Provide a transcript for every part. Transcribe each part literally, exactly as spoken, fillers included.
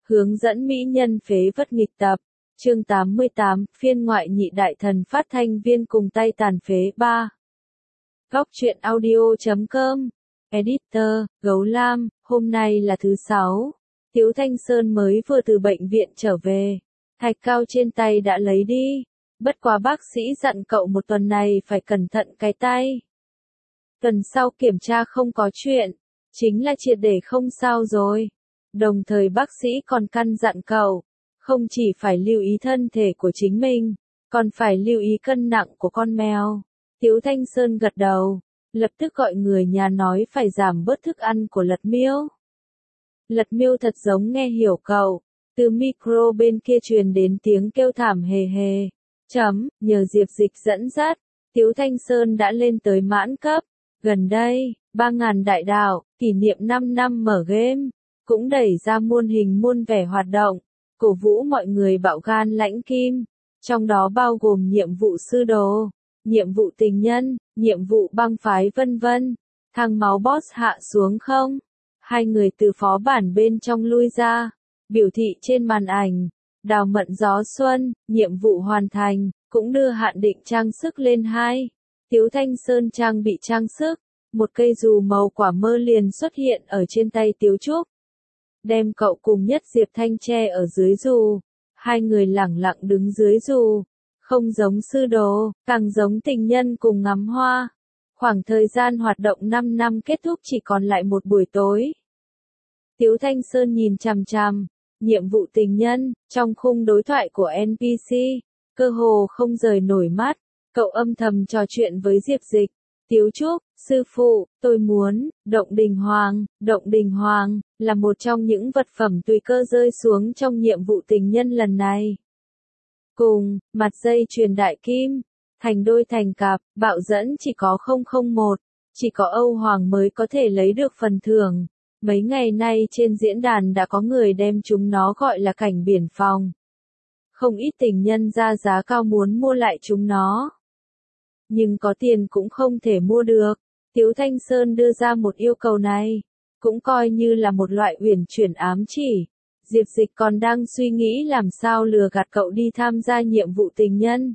Hướng dẫn mỹ nhân phế vật nghịch tập. Chương tám mươi tám, phiên ngoại nhị đại thần phát thanh viên cùng tay tàn phế ba. Góc truyện audio chấm com. Editor, Gấu Lam, hôm nay là thứ sáu. Tiếu Thanh Sơn mới vừa từ bệnh viện trở về. Thạch cao trên tay đã lấy đi. Bất quá bác sĩ dặn cậu một tuần này phải cẩn thận cái tay. Tuần sau kiểm tra không có chuyện. Chính là triệt để không sao rồi. Đồng thời bác sĩ còn căn dặn cậu, không chỉ phải lưu ý thân thể của chính mình, còn phải lưu ý cân nặng của con mèo. Tiếu Thanh Sơn gật đầu, lập tức gọi người nhà nói phải giảm bớt thức ăn của Lật Miêu. Lật Miêu thật giống nghe hiểu cậu, từ micro bên kia truyền đến tiếng kêu thảm hề hề. Chấm, nhờ Diệp Dịch dẫn dắt, Tiếu Thanh Sơn đã lên tới mãn cấp. Gần đây, ba ngàn đại đạo, kỷ niệm năm năm mở game, cũng đẩy ra muôn hình muôn vẻ hoạt động, cổ vũ mọi người bạo gan lãnh kim, trong đó bao gồm nhiệm vụ sư đồ, nhiệm vụ tình nhân, nhiệm vụ băng phái vân vân. Thằng máu boss hạ xuống không? Hai người từ phó bản bên trong lui ra, biểu thị trên màn ảnh, đào mận gió xuân, nhiệm vụ hoàn thành, cũng đưa hạn định trang sức lên hai. Tiếu Thanh Sơn trang bị trang sức, một cây dù màu quả mơ liền xuất hiện ở trên tay Tiếu Trúc. Đem cậu cùng Nhất Diệp Thanh che ở dưới dù, hai người lẳng lặng đứng dưới dù, không giống sư đồ, càng giống tình nhân cùng ngắm hoa. Khoảng thời gian hoạt động năm năm kết thúc chỉ còn lại một buổi tối. Tiếu Thanh Sơn nhìn chằm chằm, nhiệm vụ tình nhân, trong khung đối thoại của en pê xê, cơ hồ không rời nổi mắt, cậu âm thầm trò chuyện với Diệp Dịch. Tiếu Trúc, sư phụ, tôi muốn, Động Đình Hoàng, Động Đình Hoàng, là một trong những vật phẩm tùy cơ rơi xuống trong nhiệm vụ tình nhân lần này. Cùng, mặt dây chuyền đại kim, thành đôi thành cặp, bạo dẫn chỉ có không không một, chỉ có Âu Hoàng mới có thể lấy được phần thưởng. Mấy ngày nay trên diễn đàn đã có người đem chúng nó gọi là cảnh biển phòng. Không ít tình nhân ra giá cao muốn mua lại chúng nó. Nhưng có tiền cũng không thể mua được. Tiếu Thanh Sơn đưa ra một yêu cầu này, cũng coi như là một loại uyển chuyển ám chỉ. Diệp Dịch còn đang suy nghĩ làm sao lừa gạt cậu đi tham gia nhiệm vụ tình nhân.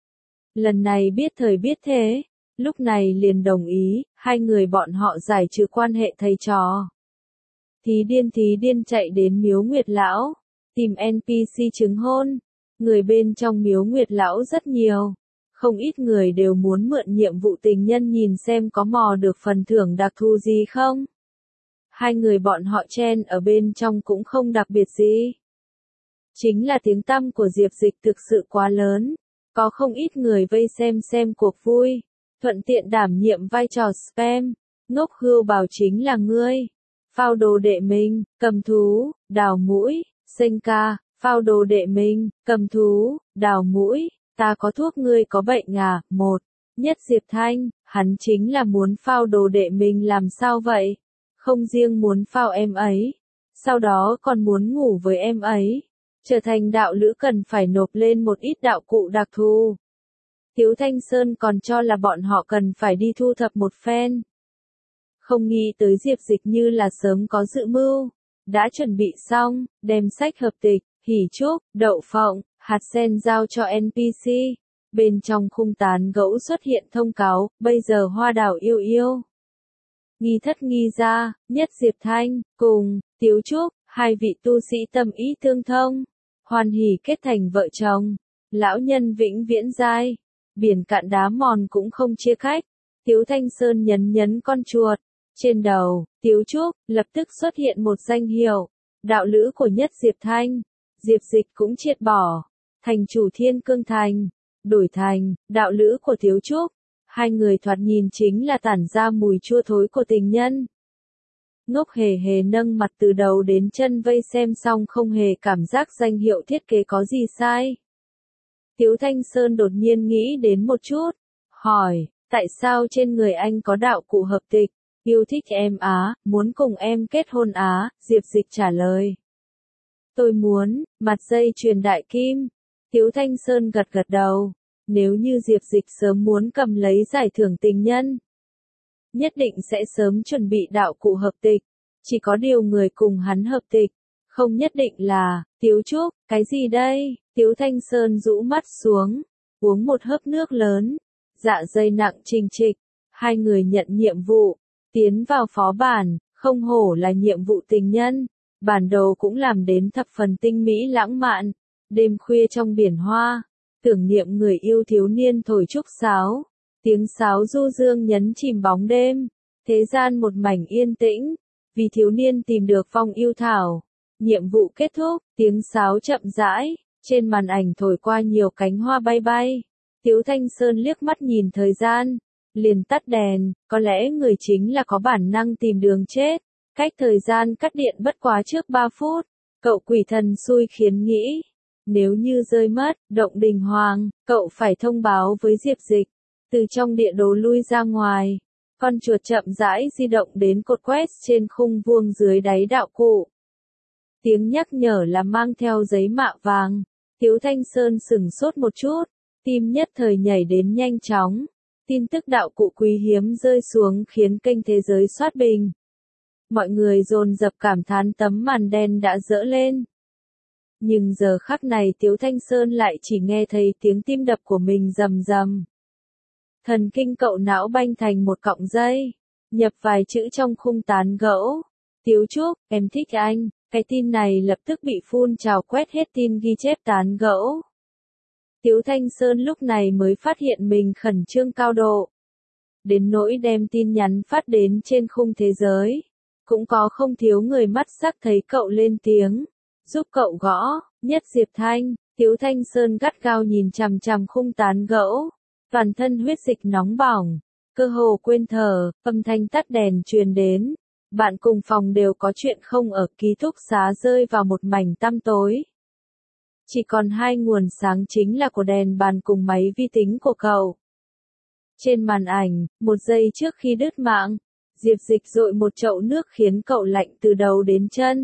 Lần này biết thời biết thế, lúc này liền đồng ý, hai người bọn họ giải trừ quan hệ thầy trò. Thí điên thí điên chạy đến Miếu Nguyệt Lão, tìm en pê xê chứng hôn. Người bên trong Miếu Nguyệt Lão rất nhiều. Không ít người đều muốn mượn nhiệm vụ tình nhân nhìn xem có mò được phần thưởng đặc thù gì không. Hai người bọn họ chen ở bên trong cũng không đặc biệt gì. Chính là tiếng tăm của Diệp Dịch thực sự quá lớn. Có không ít người vây xem xem cuộc vui. Thuận tiện đảm nhiệm vai trò spam. Ngốc Hưu bảo chính là ngươi. Phao đồ đệ mình, cầm thú, đào mũi, xanh ca, phao đồ đệ mình, cầm thú, đào mũi. Ta có thuốc ngươi có bệnh à? Một. Nhất Diệp Thanh, hắn chính là muốn phao đồ đệ mình làm sao vậy? Không riêng muốn phao em ấy, sau đó còn muốn ngủ với em ấy. Trở thành đạo lữ cần phải nộp lên một ít đạo cụ đặc thù. Tiếu Thanh Sơn còn cho là bọn họ cần phải đi thu thập một phen. Không nghĩ tới Diệp Dịch như là sớm có dự mưu. Đã chuẩn bị xong, đem sách hợp tịch, hỉ trúc, đậu phộng, hạt sen giao cho en pê xê. Bên trong khung tán gẫu xuất hiện thông cáo, bây giờ Hoa Đào yêu yêu. Nghi thất nghi ra, Nhất Diệp Thanh, cùng, Tiếu Trúc, hai vị tu sĩ tâm ý tương thông. Hoan hỉ kết thành vợ chồng. Lão nhân vĩnh viễn giai. Biển cạn đá mòn cũng không chia khách. Tiếu Thanh Sơn nhấn nhấn con chuột. Trên đầu, Tiếu Trúc, lập tức xuất hiện một danh hiệu. Đạo lữ của Nhất Diệp Thanh. Diệp Dịch cũng triệt bỏ. Thành chủ Thiên Cương Thành, đổi thành, đạo lữ của Tiếu Trúc. Hai người thoạt nhìn chính là tản ra mùi chua thối của tình nhân. Ngốc hề hề nâng mặt từ đầu đến chân vây xem xong không hề cảm giác danh hiệu thiết kế có gì sai. Tiếu Thanh Sơn đột nhiên nghĩ đến một chút, hỏi, tại sao trên người anh có đạo cụ hợp tịch, yêu thích em á, muốn cùng em kết hôn á? Diệp Dịch trả lời. Tôi muốn, mặt dây chuyền đại kim. Tiếu Thanh Sơn gật gật đầu. Nếu như Diệp Dịch sớm muốn cầm lấy giải thưởng tình nhân, nhất định sẽ sớm chuẩn bị đạo cụ hợp tịch. Chỉ có điều người cùng hắn hợp tịch, Không nhất định là, Tiếu Trúc, cái gì đây? Tiếu Thanh Sơn rũ mắt xuống, uống một hớp nước lớn, dạ dày nặng trình trịch, hai người nhận nhiệm vụ, tiến vào phó bản, không hổ là nhiệm vụ tình nhân, bản đồ cũng làm đến thập phần tinh mỹ lãng mạn, đêm khuya trong biển hoa, tưởng niệm người yêu thiếu niên thổi trúc sáo, tiếng sáo du dương nhấn chìm bóng đêm, thế gian một mảnh yên tĩnh, vì thiếu niên tìm được phong yêu thảo. Nhiệm vụ kết thúc, tiếng sáo chậm rãi, trên màn ảnh thổi qua nhiều cánh hoa bay bay. Tiếu Thanh Sơn liếc mắt nhìn thời gian, liền tắt đèn, có lẽ người chính là có bản năng tìm đường chết. Cách thời gian cắt điện bất quá trước ba phút, cậu quỷ thần xui khiến nghĩ. Nếu như rơi mất, động đình hoàng, cậu phải thông báo với Diệp Dịch. Từ trong địa đồ lui ra ngoài, con chuột chậm rãi di động đến cột quét trên khung vuông dưới đáy đạo cụ. Tiếng nhắc nhở là mang theo giấy mạ vàng. Tiếu Thanh Sơn sửng sốt một chút, tim nhất thời nhảy đến nhanh chóng. Tin tức đạo cụ quý hiếm rơi xuống khiến kênh thế giới soát bình. Mọi người dồn dập cảm thán tấm màn đen đã dỡ lên. Nhưng giờ khắc này Tiếu Thanh Sơn lại chỉ nghe thấy tiếng tim đập của mình rầm rầm. Thần kinh cậu não banh thành một cọng dây, nhập vài chữ trong khung tán gẫu. Tiếu Trúc, em thích anh. Cái tin này lập tức bị phun trào quét hết tin ghi chép tán gẫu. Tiếu Thanh Sơn lúc này mới phát hiện mình khẩn trương cao độ. Đến nỗi đem tin nhắn phát đến trên khung thế giới. Cũng có không thiếu người mắt sắc thấy cậu lên tiếng. Giúp cậu gõ, Nhất Diệp Thanh. Tiếu Thanh Sơn gắt gao nhìn chằm chằm khung tán gẫu. Toàn thân huyết dịch nóng bỏng. Cơ hồ quên thở, âm thanh tắt đèn truyền đến. Bạn cùng phòng đều có chuyện không ở ký túc xá rơi vào một mảnh tăm tối. Chỉ còn hai nguồn sáng chính là của đèn bàn cùng máy vi tính của cậu. Trên màn ảnh, một giây trước khi đứt mạng, Diệp Dịch dội một chậu nước khiến cậu lạnh từ đầu đến chân.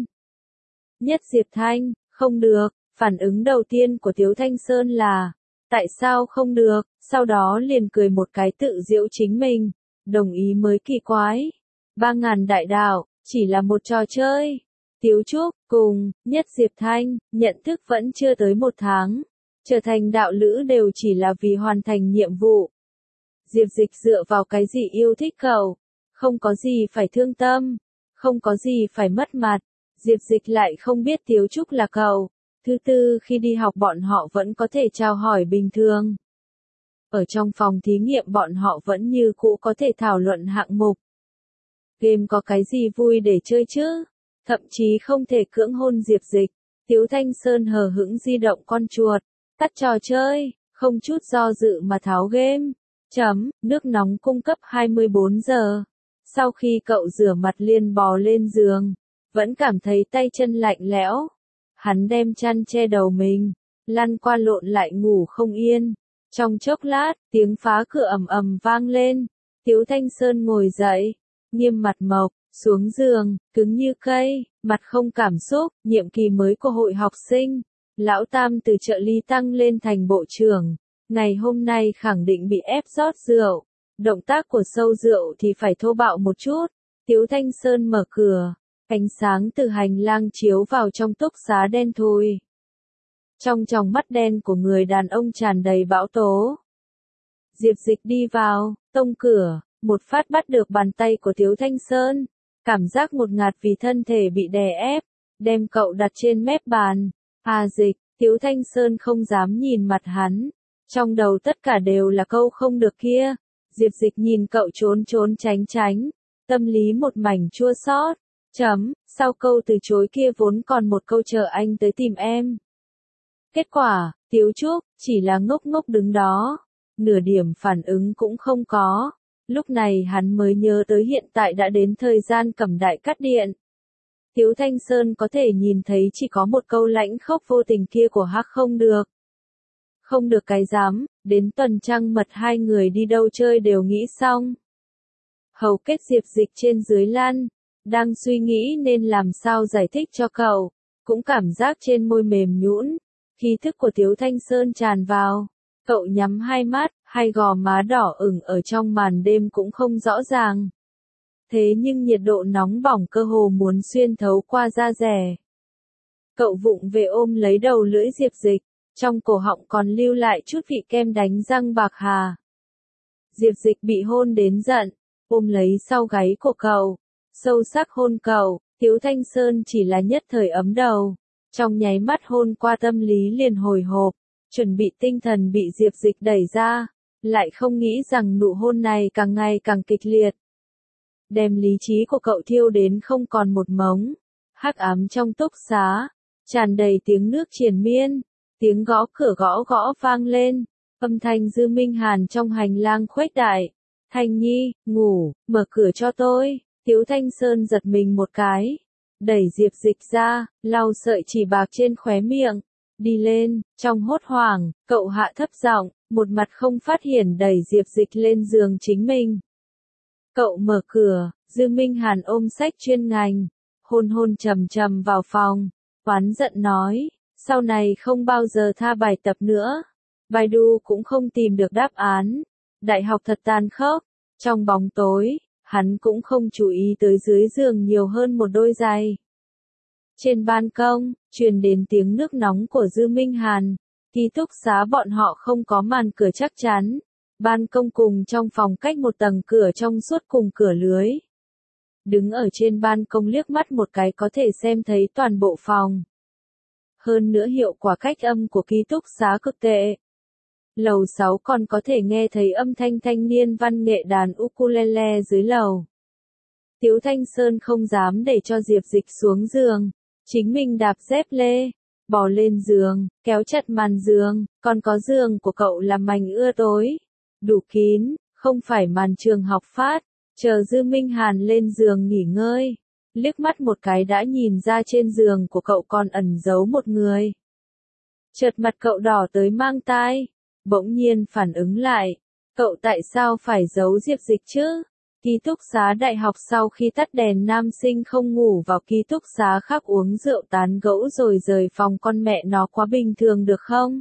Nhất Diệp Thanh, không được, phản ứng đầu tiên của Tiếu Thanh Sơn là, tại sao không được, sau đó liền cười một cái tự giễu chính mình, đồng ý mới kỳ quái. Ba ngàn đại đạo, chỉ là một trò chơi. Tiếu Trúc, cùng, Nhất Diệp Thanh, nhận thức vẫn chưa tới một tháng. Trở thành đạo lữ đều chỉ là vì hoàn thành nhiệm vụ. Diệp Dịch dựa vào cái gì yêu thích cậu? Không có gì phải thương tâm. Không có gì phải mất mặt. Diệp Dịch lại không biết Tiếu Trúc là cậu. Thứ tư khi đi học bọn họ vẫn có thể chào hỏi bình thường. Ở trong phòng thí nghiệm bọn họ vẫn như cũ có thể thảo luận hạng mục. Game có cái gì vui để chơi chứ? Thậm chí không thể cưỡng hôn Diệp Dịch. Tiếu Thanh Sơn hờ hững di động con chuột. Tắt trò chơi, không chút do dự mà tháo game. Chấm, nước nóng cung cấp hai mươi bốn giờ. Sau khi cậu rửa mặt liền bò lên giường, vẫn cảm thấy tay chân lạnh lẽo. Hắn đem chăn che đầu mình, lăn qua lộn lại ngủ không yên. Trong chốc lát, tiếng phá cửa ầm ầm vang lên. Tiếu Thanh Sơn ngồi dậy, nghiêm mặt mộc, xuống giường, cứng như cây, mặt không cảm xúc, nhiệm kỳ mới của hội học sinh. Lão Tam từ trợ lý tăng lên thành bộ trưởng. Ngày hôm nay khẳng định bị ép rót rượu. Động tác của sâu rượu thì phải thô bạo một chút. Tiếu Thanh Sơn mở cửa. Ánh sáng từ hành lang chiếu vào trong túc xá đen thui. Trong tròng mắt đen của người đàn ông tràn đầy bão tố. Diệp Dịch đi vào, tông cửa, một phát bắt được bàn tay của Tiếu Thanh Sơn. Cảm giác ngột ngạt vì thân thể bị đè ép, đem cậu đặt trên mép bàn. À Dịch, Tiếu Thanh Sơn không dám nhìn mặt hắn. Trong đầu tất cả đều là câu không được kia. Diệp Dịch nhìn cậu trốn trốn tránh tránh. Tâm lý một mảnh chua xót. Chấm, sau câu từ chối kia vốn còn một câu chờ anh tới tìm em. Kết quả, Tiếu Trúc, chỉ là ngốc ngốc đứng đó. Nửa điểm phản ứng cũng không có. Lúc này hắn mới nhớ tới hiện tại đã đến thời gian Cẩm Đại cắt điện. Tiếu Thanh Sơn có thể nhìn thấy chỉ có một câu lãnh khốc vô tình kia của Hắc không được. Không được cái dám, đến tuần trăng mật hai người đi đâu chơi đều nghĩ xong. Hầu kết Diệp Dịch trên dưới lăn, đang suy nghĩ nên làm sao giải thích cho cậu, cũng cảm giác trên môi mềm nhũn, khí thức của Tiếu Thanh Sơn tràn vào. Cậu nhắm hai mắt, hai gò má đỏ ửng ở trong màn đêm cũng không rõ ràng. Thế nhưng nhiệt độ nóng bỏng cơ hồ muốn xuyên thấu qua da dẻ. Cậu vụng về ôm lấy đầu lưỡi Diệp Dịch, trong cổ họng còn lưu lại chút vị kem đánh răng bạc hà. Diệp Dịch bị hôn đến giận, ôm lấy sau gáy của cậu, sâu sắc hôn cậu. Tiếu Thanh Sơn chỉ là nhất thời ấm đầu, trong nháy mắt hôn qua tâm lý liền hồi hộp, chuẩn bị tinh thần bị Diệp Dịch đẩy ra, lại không nghĩ rằng nụ hôn này càng ngày càng kịch liệt. Đem lý trí của cậu thiêu đến không còn một mống, hắc ám trong túc xá, tràn đầy tiếng nước triền miên, tiếng gõ cửa gõ gõ vang lên, âm thanh Dư Minh Hàn trong hành lang khuếch đại. Thanh Nhi, ngủ, mở cửa cho tôi. Tiếu Thanh Sơn giật mình một cái, đẩy Diệp Dịch ra, lau sợi chỉ bạc trên khóe miệng, đi lên. Trong hốt hoảng, cậu hạ thấp giọng, một mặt không phát hiện đẩy Diệp Dịch lên giường chính mình. Cậu mở cửa, Dư Minh Hàn ôm sách chuyên ngành, hôn hôn trầm trầm vào phòng, oán giận nói, sau này không bao giờ tha bài tập nữa. Baidu cũng không tìm được đáp án. Đại học thật tàn khốc. Trong bóng tối, hắn cũng không chú ý tới dưới giường nhiều hơn một đôi giày. Trên ban công, truyền đến tiếng nước nóng của Dư Minh Hàn. Ký túc xá bọn họ không có màn cửa chắc chắn. Ban công cùng trong phòng cách một tầng cửa trong suốt cùng cửa lưới. Đứng ở trên ban công liếc mắt một cái có thể xem thấy toàn bộ phòng. Hơn nữa hiệu quả cách âm của ký túc xá cực tệ. Lầu sáu còn có thể nghe thấy âm thanh thanh niên văn nghệ đàn ukulele dưới lầu. Tiếu Thanh Sơn không dám để cho Diệp Dịch xuống giường, chính mình đạp dép lê, bò lên giường, kéo chặt màn giường, còn có giường của cậu là mành ưa tối, đủ kín, không phải màn trường học phát, chờ Dư Minh Hàn lên giường nghỉ ngơi, liếc mắt một cái đã nhìn ra trên giường của cậu còn ẩn giấu một người. Chợt mặt cậu đỏ tới mang tai. Bỗng nhiên phản ứng lại, cậu tại sao phải giấu Diệp Dịch chứ? Ký túc xá đại học sau khi tắt đèn nam sinh không ngủ vào ký túc xá khác uống rượu tán gẫu rồi rời phòng con mẹ nó quá bình thường được không?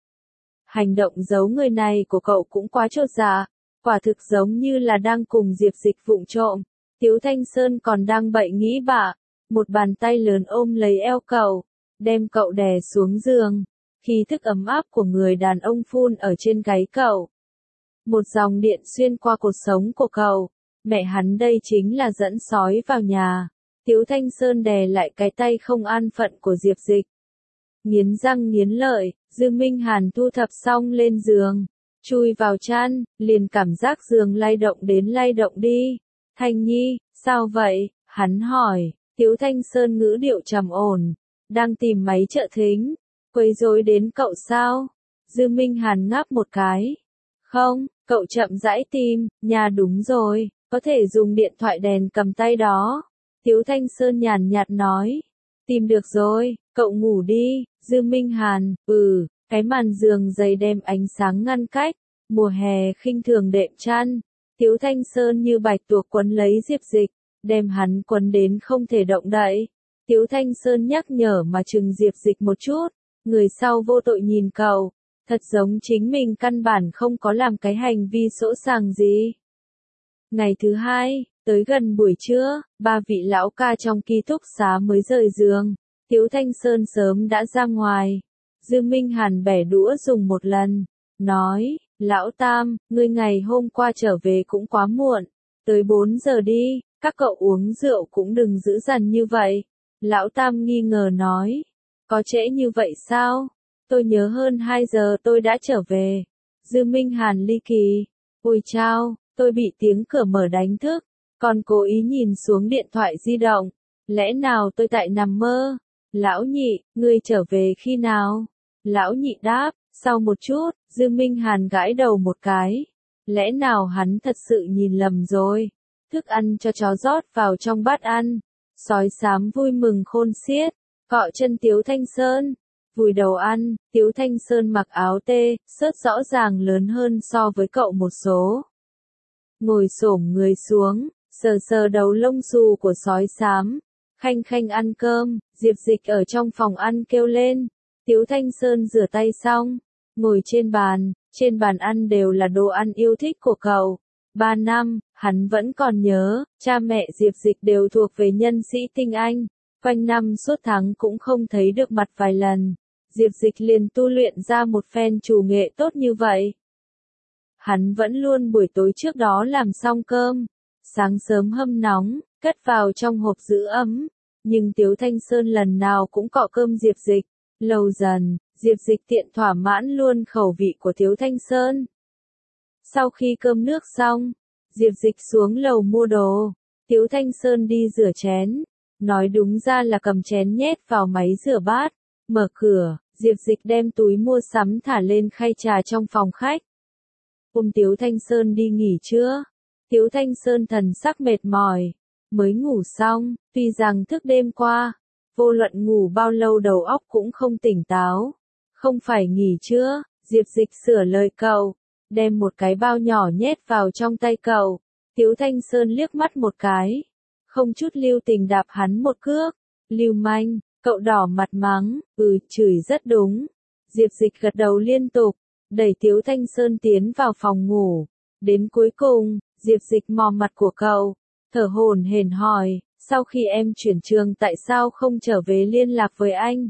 Hành động giấu người này của cậu cũng quá chột dạ, quả thực giống như là đang cùng Diệp Dịch vụng trộm. Tiếu Thanh Sơn còn đang bậy nghĩ bạ, một bàn tay lớn ôm lấy eo cậu, đem cậu đè xuống giường. Khí thức ấm áp của người đàn ông phun ở trên gáy cậu. Một dòng điện xuyên qua cuộc sống của cậu. Mẹ hắn đây chính là dẫn sói vào nhà. Tiếu Thanh Sơn đè lại cái tay không an phận của Diệp Dịch. Nghiến răng nghiến lợi, Dư Minh Hàn thu thập xong lên giường. Chui vào chăn, liền cảm giác giường lay động đến lay động đi. Thanh Nhi, sao vậy? Hắn hỏi. Tiếu Thanh Sơn ngữ điệu trầm ổn. Đang tìm máy trợ thính. Quấy rối đến cậu sao? Dư Minh Hàn ngáp một cái. Không, cậu chậm rãi tìm, nhà đúng rồi, có thể dùng điện thoại đèn cầm tay đó. Tiếu Thanh Sơn nhàn nhạt nói. Tìm được rồi, cậu ngủ đi. Dư Minh Hàn, ừ, cái màn giường dày đem ánh sáng ngăn cách. Mùa hè khinh thường đệm chăn. Tiếu Thanh Sơn như bạch tuộc quấn lấy Diệp Dịch, đem hắn quấn đến không thể động đậy. Tiếu Thanh Sơn nhắc nhở mà chừng Diệp Dịch một chút. Người sau vô tội nhìn cậu, thật giống chính mình căn bản không có làm cái hành vi sỗ sàng gì. Ngày thứ hai, tới gần buổi trưa, ba vị lão ca trong ký túc xá mới rời giường. Tiếu Thanh Sơn sớm đã ra ngoài. Dư Minh Hàn bẻ đũa dùng một lần, nói, lão Tam, ngươi ngày hôm qua trở về cũng quá muộn, tới bốn giờ đi, các cậu uống rượu cũng đừng dữ dằn như vậy. Lão Tam nghi ngờ nói. Có trễ như vậy sao? Tôi nhớ hơn hai giờ tôi đã trở về. Dư Minh Hàn ly kỳ. Ôi chao, tôi bị tiếng cửa mở đánh thức. Còn cố ý nhìn xuống điện thoại di động. Lẽ nào tôi tại nằm mơ? Lão Nhị, ngươi trở về khi nào? Lão Nhị đáp, sau một chút. Dư Minh Hàn gãi đầu một cái. Lẽ nào hắn thật sự nhìn lầm rồi? Thức ăn cho chó rót vào trong bát ăn. Sói xám vui mừng khôn xiết. Cọ chân Tiếu Thanh Sơn, vùi đầu ăn. Tiếu Thanh Sơn mặc áo tê, sớt rõ ràng lớn hơn so với cậu một số. Ngồi xổm người xuống, sờ sờ đầu lông xù của sói xám, khanh khanh ăn cơm. Diệp Dịch ở trong phòng ăn kêu lên. Tiếu Thanh Sơn rửa tay xong, ngồi trên bàn, trên bàn ăn đều là đồ ăn yêu thích của cậu. Ba năm, hắn vẫn còn nhớ, cha mẹ Diệp Dịch đều thuộc về nhân sĩ tinh anh. Quanh năm suốt tháng cũng không thấy được mặt vài lần. Diệp Dịch liền tu luyện ra một phen chủ nghệ tốt như vậy. Hắn vẫn luôn buổi tối trước đó làm xong cơm, sáng sớm hâm nóng, cất vào trong hộp giữ ấm. Nhưng Tiếu Thanh Sơn lần nào cũng cọ cơm Diệp Dịch. Lâu dần, Diệp Dịch tiện thỏa mãn luôn khẩu vị của Tiếu Thanh Sơn. Sau khi cơm nước xong, Diệp Dịch xuống lầu mua đồ. Tiếu Thanh Sơn đi rửa chén. Nói đúng ra là cầm chén nhét vào máy rửa bát. Mở cửa, Diệp Dịch đem túi mua sắm thả lên khay trà trong phòng khách. Ôm Tiếu Thanh Sơn đi nghỉ trưa. Tiếu Thanh Sơn thần sắc mệt mỏi. Mới ngủ xong, tuy rằng thức đêm qua, vô luận ngủ bao lâu đầu óc cũng không tỉnh táo. Không phải nghỉ trưa, Diệp Dịch sửa lời cậu, đem một cái bao nhỏ nhét vào trong tay cậu. Tiếu Thanh Sơn liếc mắt một cái, không chút lưu tình đạp hắn một cước. Lưu manh, cậu đỏ mặt mắng, ừ, chửi rất đúng. Diệp Dịch gật đầu liên tục, đẩy Tiếu Thanh Sơn tiến vào phòng ngủ. Đến cuối cùng, Diệp Dịch mò mặt của cậu, thở hổn hển hỏi, sau khi em chuyển trường tại sao không trở về liên lạc với anh?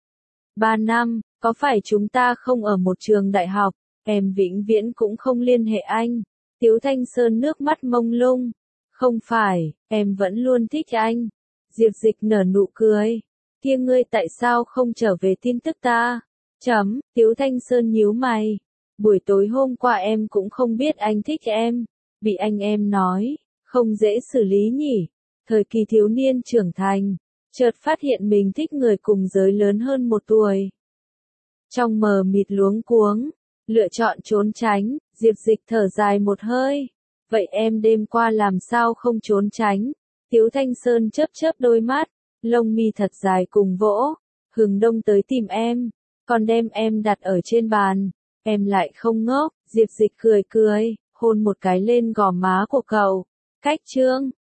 Ba năm, có phải chúng ta không ở một trường đại học, em vĩnh viễn cũng không liên hệ anh? Tiếu Thanh Sơn nước mắt mông lung. Không phải, em vẫn luôn thích anh. Diệp Dịch nở nụ cười. Kia ngươi tại sao không trở về tin tức ta? Chấm, Tiếu Thanh Sơn nhíu mày. Buổi tối hôm qua em cũng không biết anh thích em. Bị anh em nói, không dễ xử lý nhỉ. Thời kỳ thiếu niên trưởng thành, chợt phát hiện mình thích người cùng giới lớn hơn một tuổi. Trong mờ mịt luống cuống, lựa chọn trốn tránh, Diệp Dịch thở dài một hơi. Vậy em đêm qua làm sao không trốn tránh? Tiếu Thanh Sơn chớp chớp đôi mắt, lông mi thật dài cùng vỗ. Hừng đông tới tìm em, còn đem em đặt ở trên bàn. Em lại không ngốc. Diệp Dịch cười cười, hôn một cái lên gò má của cậu. Cách chương